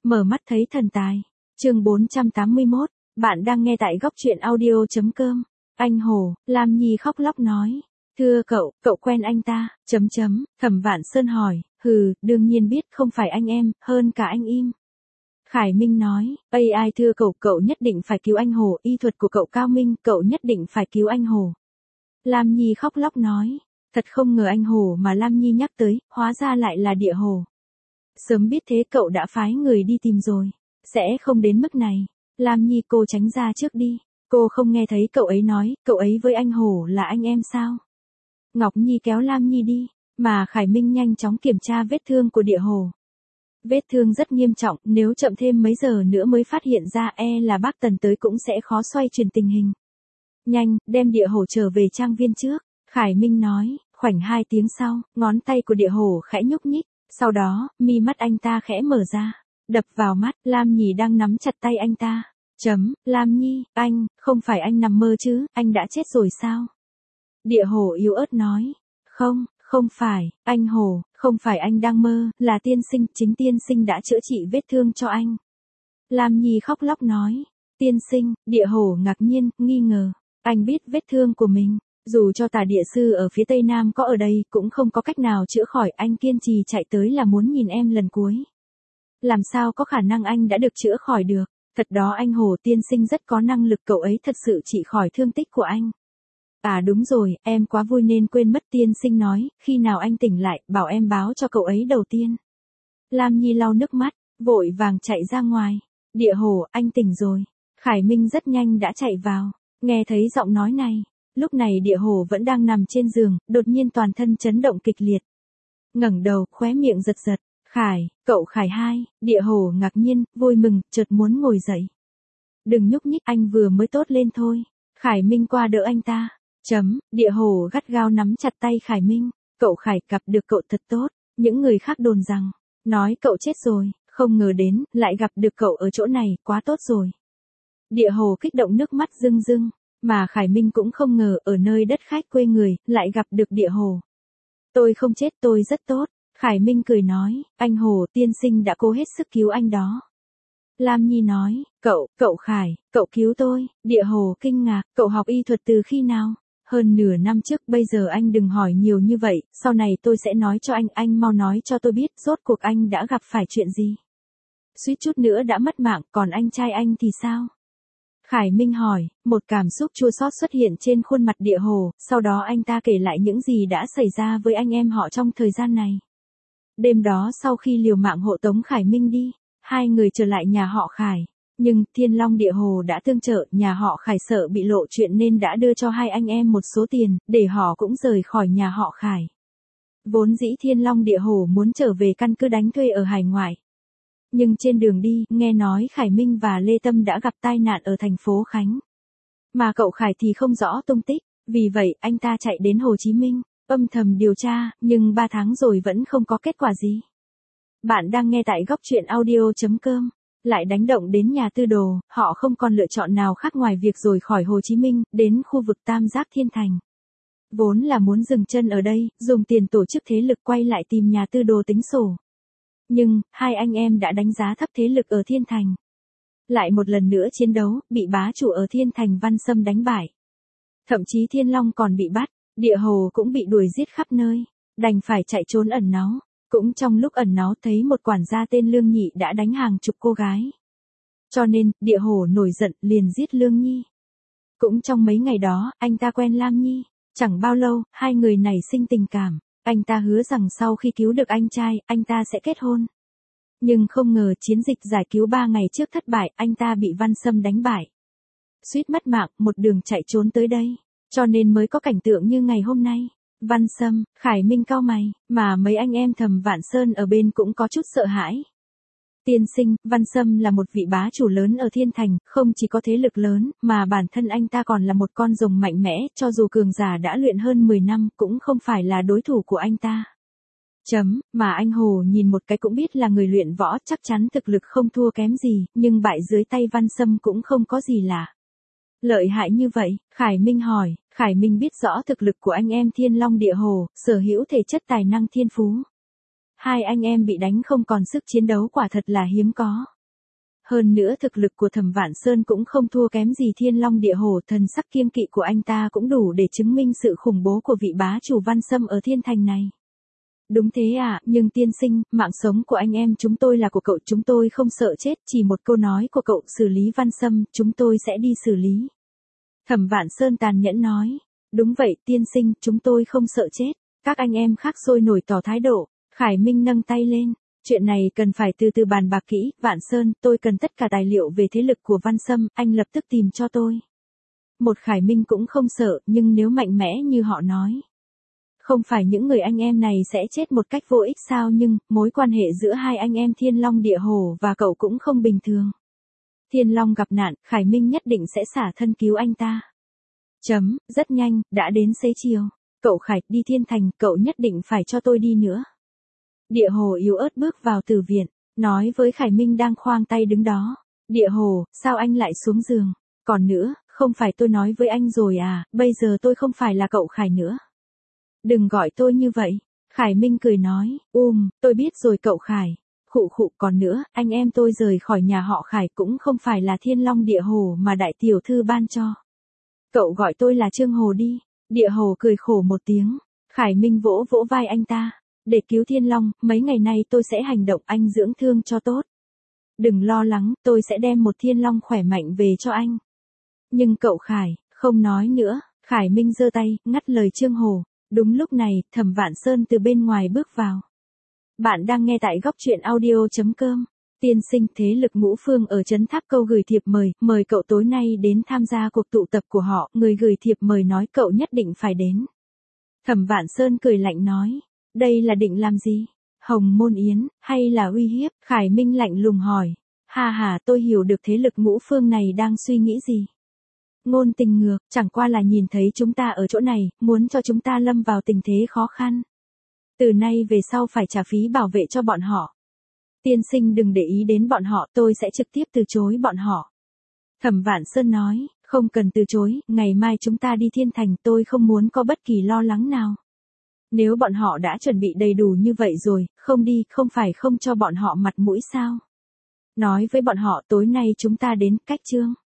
Mở mắt thấy thần tài. Chương 481, bạn đang nghe tại góc truyện audio.com. Anh Hồ, Lam Nhi khóc lóc nói. Thưa cậu quen anh ta, Thẩm Vạn Sơn hỏi, đương nhiên biết, không phải anh em, hơn cả anh im. Khải Minh nói, ai thưa cậu nhất định phải cứu anh Hồ, y thuật của cậu cao minh, cậu nhất định phải cứu anh Hồ. Lam Nhi khóc lóc nói, thật không ngờ anh Hồ mà Lam Nhi nhắc tới, hóa ra lại là Địa Hồ. Sớm biết thế cậu đã phái người đi tìm rồi, sẽ không đến mức này. Lam Nhi cô tránh ra trước đi, cô không nghe thấy cậu ấy nói, cậu ấy với anh Hồ là anh em sao? Ngọc Nhi kéo Lam Nhi đi, mà Khải Minh nhanh chóng kiểm tra vết thương của Địa Hồ. Vết thương rất nghiêm trọng, nếu chậm thêm mấy giờ nữa mới phát hiện ra là bác Tần tới cũng sẽ khó xoay chuyển tình hình. Nhanh, đem Địa Hồ trở về trang viên trước, Khải Minh nói, khoảnh 2 tiếng sau, ngón tay của Địa Hồ khẽ nhúc nhích, sau đó, mi mắt anh ta khẽ mở ra, đập vào mắt, Lam Nhi đang nắm chặt tay anh ta. Lam Nhi, anh, không phải anh nằm mơ chứ, anh đã chết rồi sao? Địa Hồ yếu ớt nói, không phải, anh Hồ, không phải anh đang mơ, là tiên sinh, chính tiên sinh đã chữa trị vết thương cho anh. Lam Nhi khóc lóc nói, tiên sinh, Địa Hồ ngạc nhiên, nghi ngờ, anh biết vết thương của mình, dù cho Tà Địa Sư ở phía Tây Nam có ở đây, cũng không có cách nào chữa khỏi, anh kiên trì chạy tới là muốn nhìn em lần cuối. Làm sao có khả năng anh đã được chữa khỏi được, thật đó anh Hồ tiên sinh rất có năng lực, cậu ấy thật sự trị khỏi thương tích của anh. À đúng rồi, em quá vui nên quên mất, tiên sinh nói, khi nào anh tỉnh lại, bảo em báo cho cậu ấy đầu tiên. Lam Nhi lau nước mắt, vội vàng chạy ra ngoài. Địa Hồ, anh tỉnh rồi. Khải Minh rất nhanh đã chạy vào, nghe thấy giọng nói này. Lúc này Địa Hồ vẫn đang nằm trên giường, đột nhiên toàn thân chấn động kịch liệt. Ngẩng đầu, khóe miệng giật giật. Cậu Khải hai, Địa Hồ ngạc nhiên, vui mừng, chợt muốn ngồi dậy. Đừng nhúc nhích, anh vừa mới tốt lên thôi. Khải Minh qua đỡ anh ta. Địa Hồ gắt gao nắm chặt tay Khải Minh. Cậu Khải, gặp được cậu thật tốt. Những người khác đồn rằng, nói cậu chết rồi, không ngờ đến, lại gặp được cậu ở chỗ này, quá tốt rồi. Địa Hồ kích động nước mắt rưng rưng, mà Khải Minh cũng không ngờ ở nơi đất khách quê người, lại gặp được Địa Hồ. Tôi không chết, tôi rất tốt. Khải Minh cười nói, anh Hồ tiên sinh đã cố hết sức cứu anh đó. Lam Nhi nói, cậu Khải, cậu cứu tôi. Địa Hồ kinh ngạc, cậu học y thuật từ khi nào? Hơn nửa năm trước, bây giờ anh đừng hỏi nhiều như vậy, sau này tôi sẽ nói cho anh mau nói cho tôi biết, rốt cuộc anh đã gặp phải chuyện gì? Suýt chút nữa đã mất mạng, còn anh trai anh thì sao? Khải Minh hỏi, một cảm xúc chua xót xuất hiện trên khuôn mặt Địa Hồ, sau đó anh ta kể lại những gì đã xảy ra với anh em họ trong thời gian này. Đêm đó sau khi liều mạng hộ tống Khải Minh đi, hai người trở lại nhà họ Khải. Nhưng, Thiên Long Địa Hồ đã tương trợ, nhà họ Khải sợ bị lộ chuyện nên đã đưa cho hai anh em một số tiền, để họ cũng rời khỏi nhà họ Khải. Vốn dĩ Thiên Long Địa Hồ muốn trở về căn cứ đánh thuê ở hải ngoại. Nhưng trên đường đi, nghe nói Khải Minh và Lê Tâm đã gặp tai nạn ở thành phố Khánh. Mà cậu Khải thì không rõ tung tích, vì vậy anh ta chạy đến Hồ Chí Minh, âm thầm điều tra, nhưng 3 tháng rồi vẫn không có kết quả gì. Bạn đang nghe tại góc truyện audio.com. Lại đánh động đến nhà Tư Đồ, họ không còn lựa chọn nào khác ngoài việc rời khỏi Hồ Chí Minh, đến khu vực Tam Giác Thiên Thành. Vốn là muốn dừng chân ở đây, dùng tiền tổ chức thế lực quay lại tìm nhà Tư Đồ tính sổ. Nhưng, hai anh em đã đánh giá thấp thế lực ở Thiên Thành. Lại một lần nữa chiến đấu, bị bá chủ ở Thiên Thành Văn Sâm đánh bại. Thậm chí Thiên Long còn bị bắt, Địa Hồ cũng bị đuổi giết khắp nơi, đành phải chạy trốn ẩn náu. Cũng trong lúc ẩn náu thấy một quản gia tên Lương Nhị đã đánh hàng chục cô gái. Cho nên, Địa Hồ nổi giận liền giết Lương Nhi. Cũng trong mấy ngày đó, anh ta quen Lam Nhi. Chẳng bao lâu, hai người nảy sinh tình cảm. Anh ta hứa rằng sau khi cứu được anh trai, anh ta sẽ kết hôn. Nhưng không ngờ chiến dịch giải cứu 3 ngày trước thất bại, anh ta bị Văn Sâm đánh bại. Suýt mất mạng, một đường chạy trốn tới đây. Cho nên mới có cảnh tượng như ngày hôm nay. Văn Sâm, Khải Minh cau mày, mà mấy anh em Thẩm Vạn Sơn ở bên cũng có chút sợ hãi. Tiên sinh, Văn Sâm là một vị bá chủ lớn ở Thiên Thành, không chỉ có thế lực lớn, mà bản thân anh ta còn là một con rồng mạnh mẽ, cho dù cường giả đã luyện hơn 10 năm, cũng không phải là đối thủ của anh ta. Mà anh Hồ nhìn một cái cũng biết là người luyện võ, chắc chắn thực lực không thua kém gì, nhưng bại dưới tay Văn Sâm cũng không có gì lạ. Lợi hại như vậy, Khải Minh hỏi. Khải Minh biết rõ thực lực của anh em Thiên Long Địa Hồ, sở hữu thể chất tài năng thiên phú. Hai anh em bị đánh không còn sức chiến đấu quả thật là hiếm có. Hơn nữa thực lực của Thẩm Vạn Sơn cũng không thua kém gì Thiên Long Địa Hổ, thần sắc kiêng kỵ của anh ta cũng đủ để chứng minh sự khủng bố của vị bá chủ Văn Sâm ở thiên thành này. Đúng thế à, nhưng tiên sinh, mạng sống của anh em chúng tôi là của cậu, chúng tôi không sợ chết, chỉ một câu nói của cậu xử lý Văn Sâm, chúng tôi sẽ đi xử lý. Thẩm Vạn Sơn tàn nhẫn nói, đúng vậy tiên sinh, chúng tôi không sợ chết. Các anh em khác sôi nổi tỏ thái độ. Khải Minh nâng tay lên, chuyện này cần phải từ từ bàn bạc kỹ, Vạn Sơn, tôi cần tất cả tài liệu về thế lực của Văn Sâm, anh lập tức tìm cho tôi. Một Khải Minh cũng không sợ, nhưng nếu mạnh mẽ như họ nói. Không phải những người anh em này sẽ chết một cách vô ích sao, nhưng mối quan hệ giữa hai anh em Thiên Long Địa Hổ và cậu cũng không bình thường. Thiên Long gặp nạn, Khải Minh nhất định sẽ xả thân cứu anh ta. Rất nhanh, đã đến xế chiều. Cậu Khải, đi thiên thành, cậu nhất định phải cho tôi đi nữa. Địa Hồ yếu ớt bước vào tử viện, nói với Khải Minh đang khoang tay đứng đó. Địa Hồ, sao anh lại xuống giường? Còn nữa, không phải tôi nói với anh rồi à, bây giờ tôi không phải là cậu Khải nữa. Đừng gọi tôi như vậy. Khải Minh cười nói, tôi biết rồi cậu Khải. Khụ, còn nữa, anh em tôi rời khỏi nhà họ Khải cũng không phải là Thiên Long Địa Hồ mà đại tiểu thư ban cho. Cậu gọi tôi là Trương Hồ đi. Địa Hồ cười khổ một tiếng. Khải Minh vỗ vỗ vai anh ta. Để cứu Thiên Long, mấy ngày nay tôi sẽ hành động, anh dưỡng thương cho tốt. Đừng lo lắng, tôi sẽ đem một Thiên Long khỏe mạnh về cho anh. Nhưng cậu Khải, không nói nữa. Khải Minh giơ tay, ngắt lời Trương Hồ. Đúng lúc này, Thẩm Vạn Sơn từ bên ngoài bước vào. Bạn đang nghe tại góc truyện audio.com. Tiên sinh, thế lực Ngũ Phương ở Trấn Tháp Câu gửi thiệp mời cậu tối nay đến tham gia cuộc tụ tập của họ, người gửi thiệp mời nói cậu nhất định phải đến. Thẩm Vạn Sơn cười lạnh nói, đây là định làm gì? Hồng Môn Yến, hay là uy hiếp? Khải Minh lạnh lùng hỏi. Hà, tôi hiểu được thế lực Ngũ Phương này đang suy nghĩ gì. Ngôn Tình Ngược, chẳng qua là nhìn thấy chúng ta ở chỗ này, muốn cho chúng ta lâm vào tình thế khó khăn. Từ nay về sau phải trả phí bảo vệ cho bọn họ. Tiên sinh đừng để ý đến bọn họ, tôi sẽ trực tiếp từ chối bọn họ. Thẩm Vạn Sơn nói, không cần từ chối, ngày mai chúng ta đi thiên thành, tôi không muốn có bất kỳ lo lắng nào. Nếu bọn họ đã chuẩn bị đầy đủ như vậy rồi, không đi, không phải không cho bọn họ mặt mũi sao? Nói với bọn họ tối nay chúng ta đến cách trương.